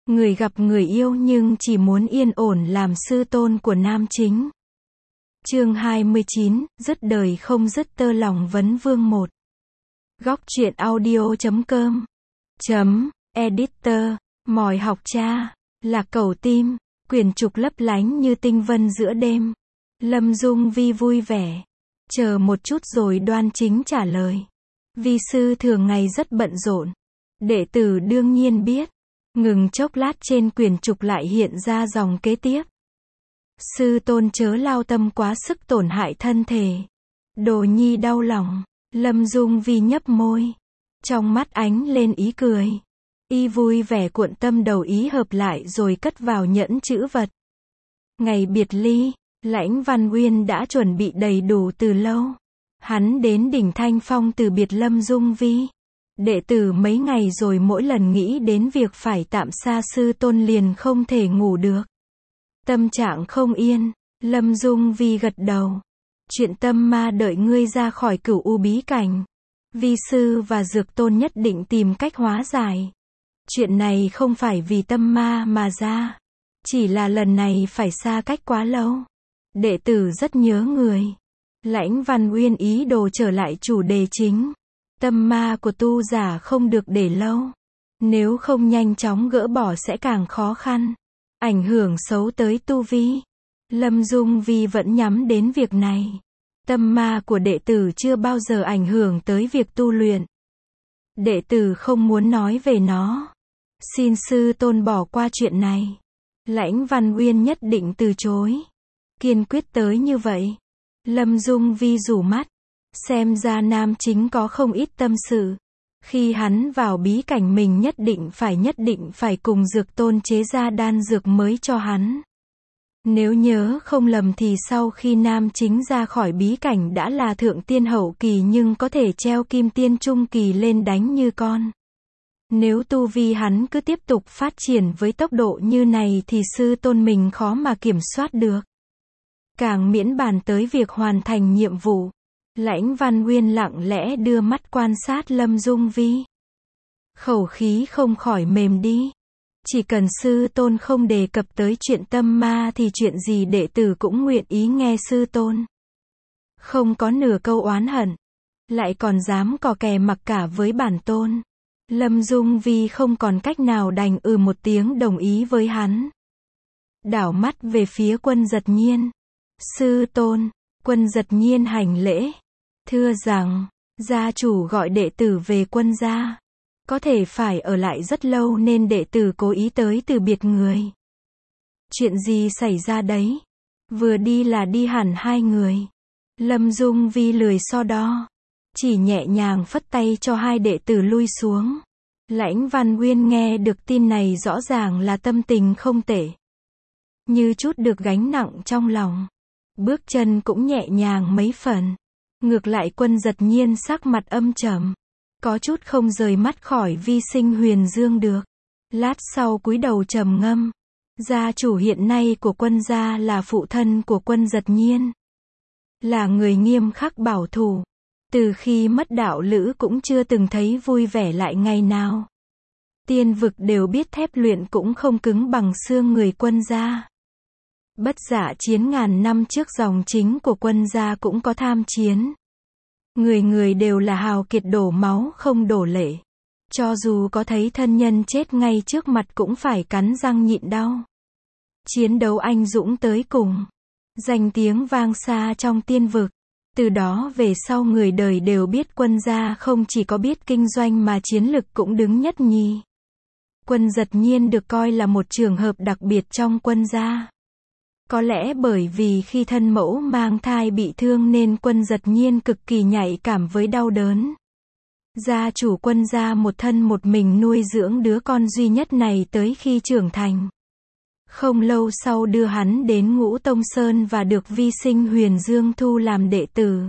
Người gặp người yêu nhưng chỉ muốn yên ổn làm sư tôn của nam chính. Chương 29, dứt đời không dứt tơ lòng vấn vương 1. Góc truyện audio.com Editor, mỏi học cha, lạc cầu tim, quyển trục lấp lánh như tinh vân giữa đêm. Lâm Dung Vi vui vẻ. Chờ một chút rồi đoan chính trả lời. Vi sư thường ngày rất bận rộn. Đệ tử đương nhiên biết. Ngừng chốc lát trên quyển trục lại hiện ra dòng kế tiếp. Sư tôn chớ lao tâm quá sức tổn hại thân thể. Đồ nhi đau lòng. Lâm Dung Vi nhấp môi. Trong mắt ánh lên ý cười. Y vui vẻ cuộn tâm đầu ý hợp lại rồi cất vào nhẫn chữ vật. Ngày biệt ly, Lãnh Văn Uyên đã chuẩn bị đầy đủ từ lâu. Hắn đến đỉnh Thanh Phong từ biệt Lâm Dung Vi. Đệ tử mấy ngày rồi mỗi lần nghĩ đến việc phải tạm xa sư tôn liền không thể ngủ được. Tâm trạng không yên, Lâm Dung Vi gật đầu. Chuyện tâm ma đợi ngươi ra khỏi cửu u bí cảnh. Vi sư và dược tôn nhất định tìm cách hóa giải. Chuyện này không phải vì tâm ma mà ra. Chỉ là lần này phải xa cách quá lâu. Đệ tử rất nhớ người. Lãnh Văn Uyên ý đồ trở lại chủ đề chính. Tâm ma của tu giả không được để lâu. Nếu không nhanh chóng gỡ bỏ sẽ càng khó khăn. Ảnh hưởng xấu tới tu vi. Lâm Dung Vi vẫn nhắm đến việc này. Tâm ma của đệ tử chưa bao giờ ảnh hưởng tới việc tu luyện. Đệ tử không muốn nói về nó. Xin sư tôn bỏ qua chuyện này. Lãnh Văn Uyên nhất định từ chối. Kiên quyết tới như vậy. Lâm Dung Vi rủ mắt. Xem ra nam chính có không ít tâm sự. Khi hắn vào bí cảnh mình nhất định phải cùng dược tôn chế ra đan dược mới cho hắn. Nếu nhớ không lầm thì sau khi nam chính ra khỏi bí cảnh đã là thượng tiên hậu kỳ nhưng có thể treo kim tiên trung kỳ lên đánh như con. Nếu tu vi hắn cứ tiếp tục phát triển với tốc độ như này thì sư tôn mình khó mà kiểm soát được. Càng miễn bàn tới việc hoàn thành nhiệm vụ. Lãnh Văn Uyên lặng lẽ đưa mắt quan sát Lâm Dung Vi. Khẩu khí không khỏi mềm đi. Chỉ cần sư tôn không đề cập tới chuyện tâm ma thì chuyện gì đệ tử cũng nguyện ý nghe sư tôn. Không có nửa câu oán hận. Lại còn dám cò kè mặc cả với bản tôn. Lâm Dung Vi không còn cách nào đành một tiếng đồng ý với hắn. Đảo mắt về phía Quân Giật Nhiên. Sư tôn. Quân Giật Nhiên hành lễ. Thưa rằng, gia chủ gọi đệ tử về quân gia. Có thể phải ở lại rất lâu nên đệ tử cố ý tới từ biệt người. Chuyện gì xảy ra đấy? Vừa đi là đi hẳn hai người. Lâm Dung Vi lười so đo. Chỉ nhẹ nhàng phất tay cho hai đệ tử lui xuống. Lãnh Văn Uyên nghe được tin này rõ ràng là tâm tình không tệ. Như chút được gánh nặng trong lòng. Bước chân cũng nhẹ nhàng mấy phần. Ngược lại Quân Giật Nhiên sắc mặt âm trầm. Có chút không rời mắt khỏi Vi Sinh Huyền Dương được. Lát sau cúi đầu trầm ngâm. Gia chủ hiện nay của quân gia là phụ thân của Quân Giật Nhiên. Là người nghiêm khắc bảo thủ. Từ khi mất đạo lữ cũng chưa từng thấy vui vẻ lại ngày nào. Tiên vực đều biết thép luyện cũng không cứng bằng xương người quân gia. Bất dạ chiến ngàn năm trước dòng chính của quân gia cũng có tham chiến. Người người đều là hào kiệt đổ máu không đổ lệ. Cho dù có thấy thân nhân chết ngay trước mặt cũng phải cắn răng nhịn đau. Chiến đấu anh dũng tới cùng. Danh tiếng vang xa trong tiên vực. Từ đó về sau người đời đều biết quân gia không chỉ có biết kinh doanh mà chiến lực cũng đứng nhất nhì. Quân Giật Nhiên được coi là một trường hợp đặc biệt trong quân gia. Có lẽ bởi vì khi thân mẫu mang thai bị thương nên Quân Giật Nhiên cực kỳ nhạy cảm với đau đớn. Gia chủ quân gia một thân một mình nuôi dưỡng đứa con duy nhất này tới khi trưởng thành. Không lâu sau đưa hắn đến Ngũ Tông Sơn và được Vi Sinh Huyền Dương thu làm đệ tử.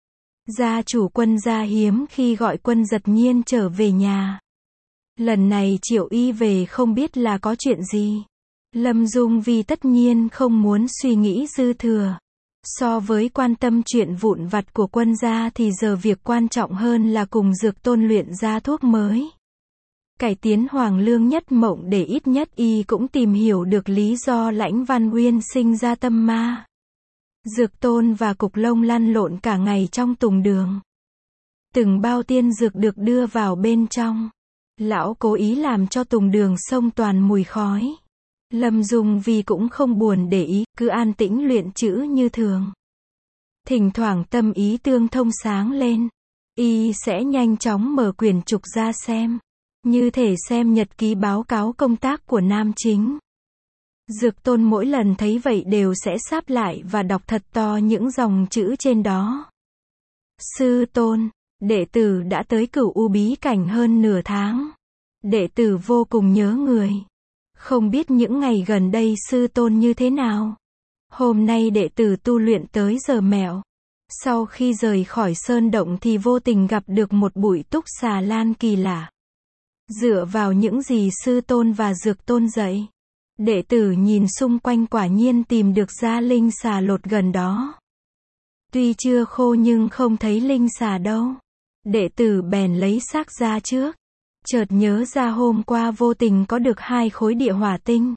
Gia chủ quân gia hiếm khi gọi Quân Giật Nhiên trở về nhà. Lần này triệu y về không biết là có chuyện gì. Lâm Dung Vi tất nhiên không muốn suy nghĩ dư thừa. So với quan tâm chuyện vụn vặt của quân gia thì giờ việc quan trọng hơn là cùng dược tôn luyện ra thuốc mới. Cải tiến Hoàng Lương Nhất Mộng để ít nhất y cũng tìm hiểu được lý do Lãnh Văn Uyên sinh ra tâm ma. Dược Tôn và Cục Lông lăn lộn cả ngày trong tùng đường. Từng bao tiên dược được đưa vào bên trong. Lão cố ý làm cho tùng đường xông toàn mùi khói. Lâm Dung Vi cũng không buồn để ý, cứ an tĩnh luyện chữ như thường. Thỉnh thoảng tâm ý tương thông sáng lên, y sẽ nhanh chóng mở quyển trục ra xem, như thể xem nhật ký báo cáo công tác của nam chính. Dược Tôn mỗi lần thấy vậy đều sẽ sáp lại và đọc thật to những dòng chữ trên đó. Sư Tôn, đệ tử đã tới Cửu U bí cảnh hơn nửa tháng. Đệ tử vô cùng nhớ người. Không biết những ngày gần đây sư tôn như thế nào. Hôm nay đệ tử tu luyện tới giờ mẹo. Sau khi rời khỏi sơn động thì vô tình gặp được một bụi túc xà lan kỳ lạ. Dựa vào những gì sư tôn và dược tôn dạy, đệ tử nhìn xung quanh quả nhiên tìm được ra linh xà lột gần đó. Tuy chưa khô nhưng không thấy linh xà đâu. Đệ tử bèn lấy xác ra trước. Chợt nhớ ra hôm qua vô tình có được 2 khối địa hỏa tinh.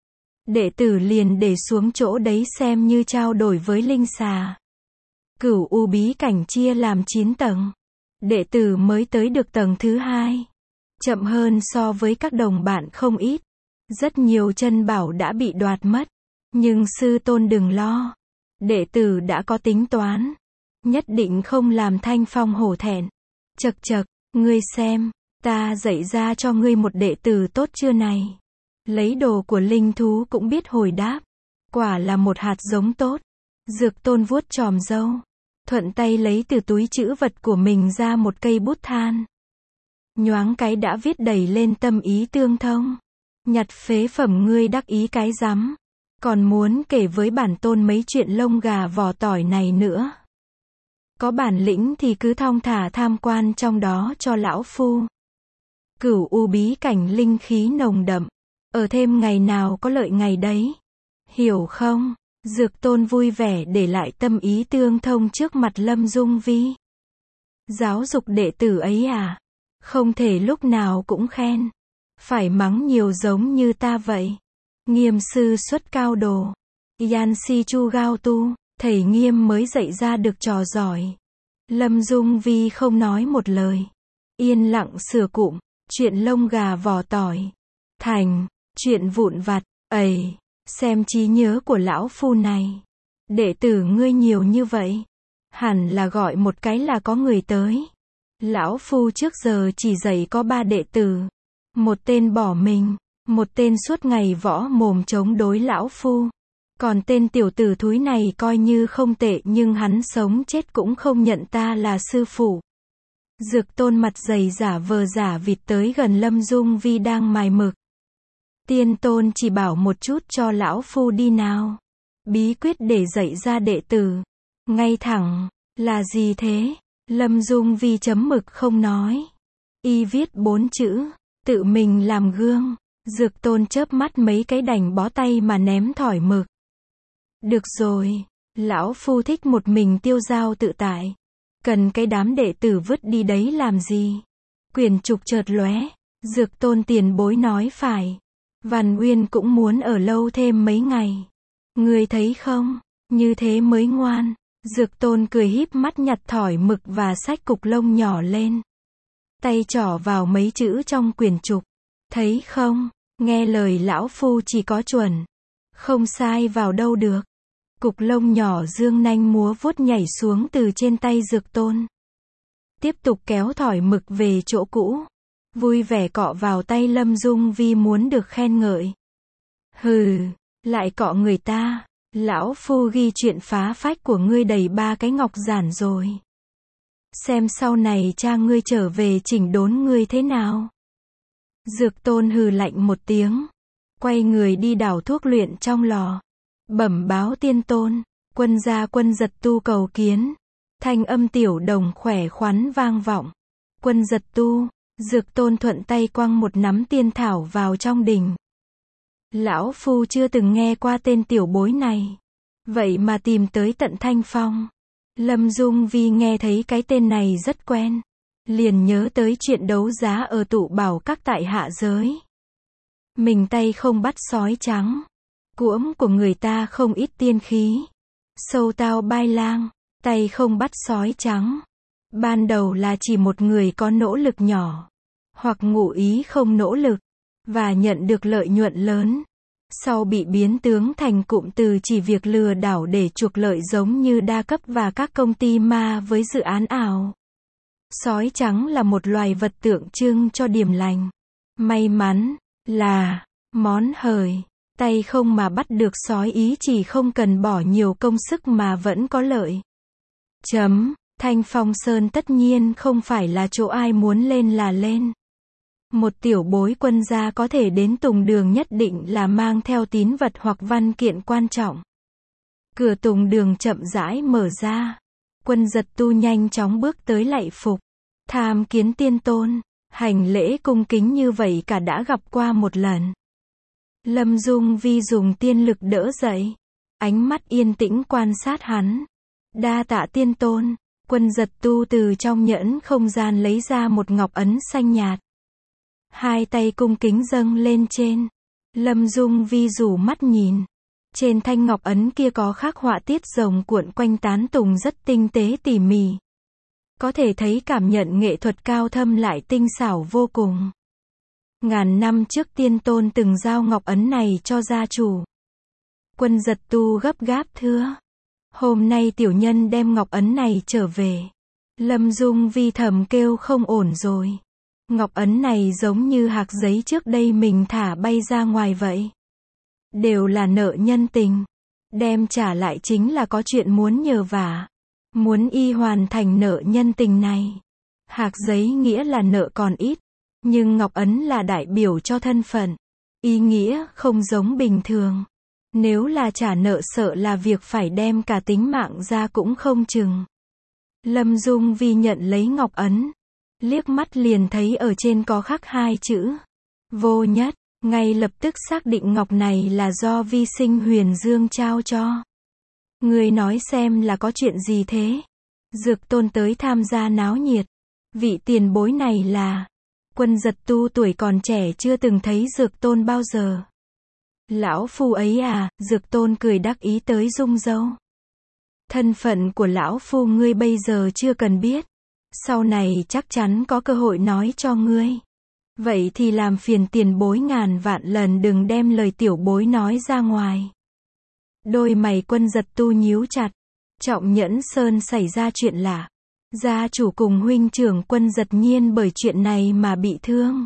Đệ tử liền để xuống chỗ đấy xem như trao đổi với linh xà. Cửu U bí cảnh chia làm 9 tầng. Đệ tử mới tới được tầng thứ 2. Chậm hơn so với các đồng bạn không ít. Rất nhiều chân bảo đã bị đoạt mất. Nhưng sư tôn đừng lo. Đệ tử đã có tính toán. Nhất định không làm Thanh Phong hổ thẹn. Chậc chậc, ngươi xem. Ta dạy ra cho ngươi một đệ tử tốt chưa này. Lấy đồ của linh thú cũng biết hồi đáp. Quả là một hạt giống tốt. Dược Tôn vuốt chòm râu. Thuận tay lấy từ túi trữ vật của mình ra một cây bút than. Nhoáng cái đã viết đầy lên tâm ý tương thông. Nhặt phế phẩm ngươi đắc ý cái rắm. Còn muốn kể với bản tôn mấy chuyện lông gà vỏ tỏi này nữa. Có bản lĩnh thì cứ thong thả tham quan trong đó cho lão phu. Cửu U bí cảnh linh khí nồng đậm. Ở thêm ngày nào có lợi ngày đấy. Hiểu không? Dược Tôn vui vẻ để lại tâm ý tương thông trước mặt Lâm Dung Vi. Giáo dục đệ tử ấy à? Không thể lúc nào cũng khen. Phải mắng nhiều giống như ta vậy. Nghiêm sư xuất cao đồ. Yan si chu gao tu. Thầy Nghiêm mới dạy ra được trò giỏi. Lâm Dung Vi không nói một lời. Yên lặng sửa cụm. Chuyện lông gà vỏ tỏi. Thành. Chuyện vụn vặt. Ầy. Xem trí nhớ của lão phu này. Đệ tử ngươi nhiều như vậy. Hẳn là gọi một cái là có người tới. Lão phu trước giờ chỉ dạy có 3 đệ tử. Một tên bỏ mình. Một tên suốt ngày võ mồm chống đối lão phu. Còn tên tiểu tử thúi này coi như không tệ nhưng hắn sống chết cũng không nhận ta là sư phụ. Dược Tôn mặt dày giả vờ giả vịt tới gần Lâm Dung Vi đang mài mực. Tiên tôn chỉ bảo một chút cho lão phu đi nào. Bí quyết để dạy ra đệ tử. Ngay thẳng, là gì thế? Lâm Dung Vi chấm mực không nói. Y viết 4 chữ, tự mình làm gương. Dược Tôn chớp mắt mấy cái đành bó tay mà ném thỏi mực. Được rồi, lão phu thích một mình tiêu dao tự tại. Cần cái đám đệ tử vứt đi đấy làm gì? Quyển trục chợt lóe. Dược Tôn tiền bối nói phải. Văn Uyên cũng muốn ở lâu thêm mấy ngày. Ngươi thấy không? Như thế mới ngoan. Dược Tôn cười híp mắt nhặt thỏi mực và xách cục lông nhỏ lên. Tay trỏ vào mấy chữ trong quyển trục. Thấy không? Nghe lời lão phu chỉ có chuẩn. Không sai vào đâu được. Cục lông nhỏ dương nanh múa vuốt nhảy xuống từ trên tay Dược Tôn. Tiếp tục kéo thỏi mực về chỗ cũ. Vui vẻ cọ vào tay Lâm Dung Vi muốn được khen ngợi. Hừ, lại cọ người ta. Lão phu ghi chuyện phá phách của ngươi đầy 3 cái ngọc giản rồi. Xem sau này cha ngươi trở về chỉnh đốn ngươi thế nào. Dược Tôn hừ lạnh một tiếng. Quay người đi đảo thuốc luyện trong lò. Bẩm báo tiên tôn. Quân gia Quân Giật Tu cầu kiến. Thanh âm tiểu đồng khỏe khoắn vang vọng. Quân Giật Tu. Dược Tôn thuận tay quăng một nắm tiên thảo vào trong đình. Lão phu chưa từng nghe qua tên tiểu bối này. Vậy mà tìm tới tận Thanh Phong. Lâm Dung Vi nghe thấy cái tên này rất quen. liền nhớ tới chuyện đấu giá ở tụ bảo các tại hạ giới. Mình tay không bắt sói trắng. Cuỗm của người ta không ít tiên khí. Sâu tao bai lang, tay không bắt sói trắng. Ban đầu là chỉ một người có nỗ lực nhỏ, hoặc ngụ ý không nỗ lực, và nhận được lợi nhuận lớn. Sau bị biến tướng thành cụm từ chỉ việc lừa đảo để trục lợi giống như đa cấp và các công ty ma với dự án ảo. Sói trắng là một loài vật tượng trưng cho điểm lành, may mắn, là món hời. Tay không mà bắt được sói ý chỉ không cần bỏ nhiều công sức mà vẫn có lợi. Thanh Phong Sơn tất nhiên không phải là chỗ ai muốn lên là lên. Một tiểu bối quân gia có thể đến Tùng Đường nhất định là mang theo tín vật hoặc văn kiện quan trọng. Cửa Tùng Đường chậm rãi mở ra. Quân Giật Tu nhanh chóng bước tới lạy phục, tham kiến tiên tôn. Hành lễ cung kính như vậy cả đã gặp qua một lần. Lâm Dung Vi dùng tiên lực đỡ dậy, ánh mắt yên tĩnh quan sát hắn. Đa tạ tiên tôn. Quân Giật Tu từ trong nhẫn không gian lấy ra một ngọc ấn xanh nhạt. Hai tay cung kính dâng lên trên. Lâm Dung Vi rủ mắt nhìn. Trên thanh ngọc ấn kia có khắc họa tiết rồng cuộn quanh tán tùng rất tinh tế tỉ mỉ. Có thể thấy cảm nhận nghệ thuật cao thâm lại tinh xảo vô cùng. Ngàn năm trước tiên tôn từng giao ngọc ấn này cho gia chủ. Quân Giật Tu gấp gáp thưa. Hôm nay tiểu nhân đem ngọc ấn này trở về. Lâm Dung Vi thầm kêu không ổn rồi. Ngọc ấn này giống như hạc giấy trước đây mình thả bay ra ngoài vậy. Đều là nợ nhân tình. Đem trả lại chính là có chuyện muốn nhờ vả. Muốn y hoàn thành nợ nhân tình này. Hạc giấy nghĩa là nợ còn ít. Nhưng ngọc ấn là đại biểu cho thân phận. Ý nghĩa không giống bình thường. Nếu là trả nợ sợ là việc phải đem cả tính mạng ra cũng không chừng. Lâm Dung Vi nhận lấy ngọc ấn. Liếc mắt liền thấy ở trên có khắc hai chữ. Vô nhất. Ngay lập tức xác định ngọc này là do Vi Sinh Huyền Dương trao cho. Người nói xem là có chuyện gì thế? Dược Tôn tới tham gia náo nhiệt. Vị tiền bối này là... Quân Giật Tu tuổi còn trẻ chưa từng thấy Dược Tôn bao giờ. Lão phu ấy à, Dược Tôn cười đắc ý tới rung râu. Thân phận của lão phu ngươi bây giờ chưa cần biết. Sau này chắc chắn có cơ hội nói cho ngươi. Vậy thì làm phiền tiền bối ngàn vạn lần đừng đem lời tiểu bối nói ra ngoài. Đôi mày Quân Giật Tu nhíu chặt. Trọng Nhẫn Sơn xảy ra chuyện lạ. Gia chủ cùng huynh trưởng Quân Giật Nhiên bởi chuyện này mà bị thương.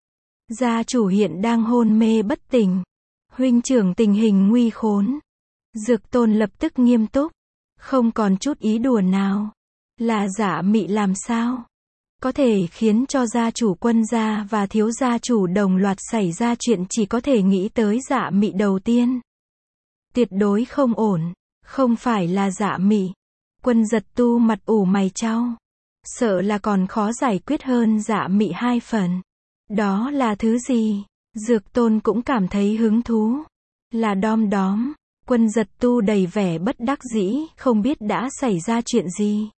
Gia chủ hiện đang hôn mê bất tỉnh. Huynh trưởng tình hình nguy khốn. Dược Tôn lập tức nghiêm túc. Không còn chút ý đùa nào. Là Dạ Mị làm sao? Có thể khiến cho gia chủ Quân gia và thiếu gia chủ đồng loạt xảy ra chuyện chỉ có thể nghĩ tới Dạ Mị đầu tiên. Tuyệt đối không ổn. Không phải là Dạ Mị. Quân Giật Tu mặt ủ mày chau. Sợ là còn khó giải quyết hơn Dạ Mị 2 phần. Đó là thứ gì? Dược Tôn cũng cảm thấy hứng thú. Là đom đóm. Quân Giật Tu đầy vẻ bất đắc dĩ, không biết đã xảy ra chuyện gì.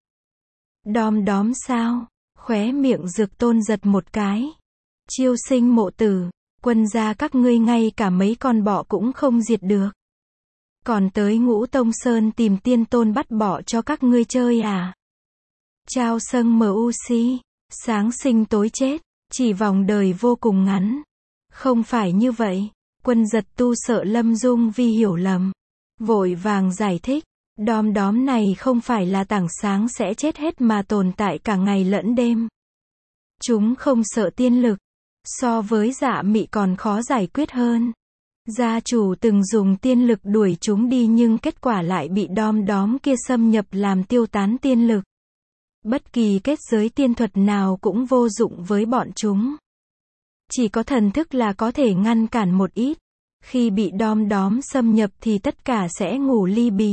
Đom đóm sao? Khóe miệng Dược Tôn giật một cái. Chiêu sinh mộ tử. Quân gia các ngươi ngay cả mấy con bọ cũng không diệt được. Còn tới Ngũ Tông Sơn tìm tiên tôn bắt bọ cho các ngươi chơi à? Chao Sâng MUC. Sáng sinh tối chết. Chỉ vòng đời vô cùng ngắn. Không phải như vậy. Quân Giật Tu sợ Lâm Dung Vi hiểu lầm. Vội vàng giải thích. Đom đóm này không phải là tảng sáng sẽ chết hết mà tồn tại cả ngày lẫn đêm. Chúng không sợ tiên lực. So với Dạ Mị còn khó giải quyết hơn. Gia chủ từng dùng tiên lực đuổi chúng đi nhưng kết quả lại bị đom đóm kia xâm nhập làm tiêu tán tiên lực. Bất kỳ kết giới tiên thuật nào cũng vô dụng với bọn chúng. Chỉ có thần thức là có thể ngăn cản một ít. Khi bị đom đóm xâm nhập thì tất cả sẽ ngủ li bì.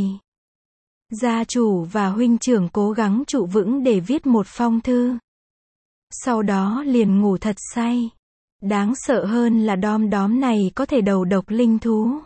Gia chủ và huynh trưởng cố gắng trụ vững để viết một phong thư. Sau đó liền ngủ thật say. Đáng sợ hơn là đom đóm này có thể đầu độc linh thú.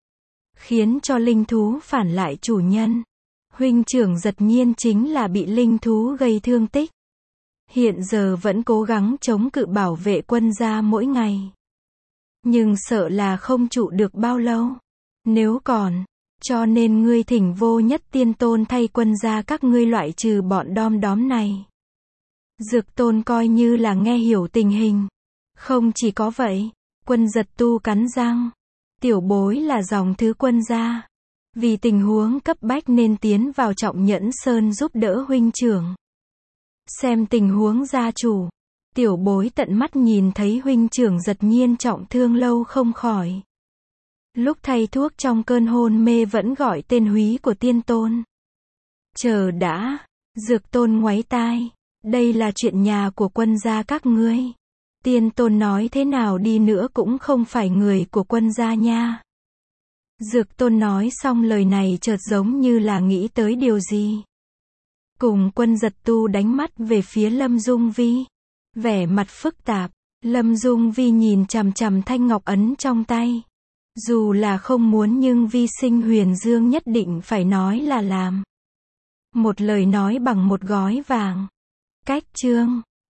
Khiến cho linh thú phản lại chủ nhân. Huynh trưởng Giật Nhiên chính là bị linh thú gây thương tích. Hiện giờ vẫn cố gắng chống cự bảo vệ quân gia mỗi ngày. Nhưng sợ là không trụ được bao lâu. Nếu còn, cho nên ngươi thỉnh Vô Nhất Tiên Tôn thay quân gia các ngươi loại trừ bọn đom đóm này. Dược Tôn coi như là nghe hiểu tình hình. Không chỉ có vậy, Quân Giật Tu cắn răng. Tiểu bối là dòng thứ quân gia. Vì tình huống cấp bách nên tiến vào Trọng Nhẫn Sơn giúp đỡ huynh trưởng. Xem tình huống gia chủ. Tiểu bối tận mắt nhìn thấy huynh trưởng Giật Nhiên trọng thương lâu không khỏi. Lúc thay thuốc trong cơn hôn mê vẫn gọi tên húy của tiên tôn. Chờ đã. Dược Tôn ngoáy tai. Đây là chuyện nhà của quân gia các ngươi. Tiên tôn nói thế nào đi nữa cũng không phải người của quân gia nha. Dược Tôn nói xong lời này chợt giống như là nghĩ tới điều gì. Cùng Quân Giật Tu đánh mắt về phía Lâm Dung Vi. Vẻ mặt phức tạp. Lâm Dung Vi nhìn chằm chằm thanh ngọc ấn trong tay. Dù là không muốn nhưng Vi Sinh Huyền Dương nhất định phải nói là làm. Một lời nói bằng một gói vàng. Cách chương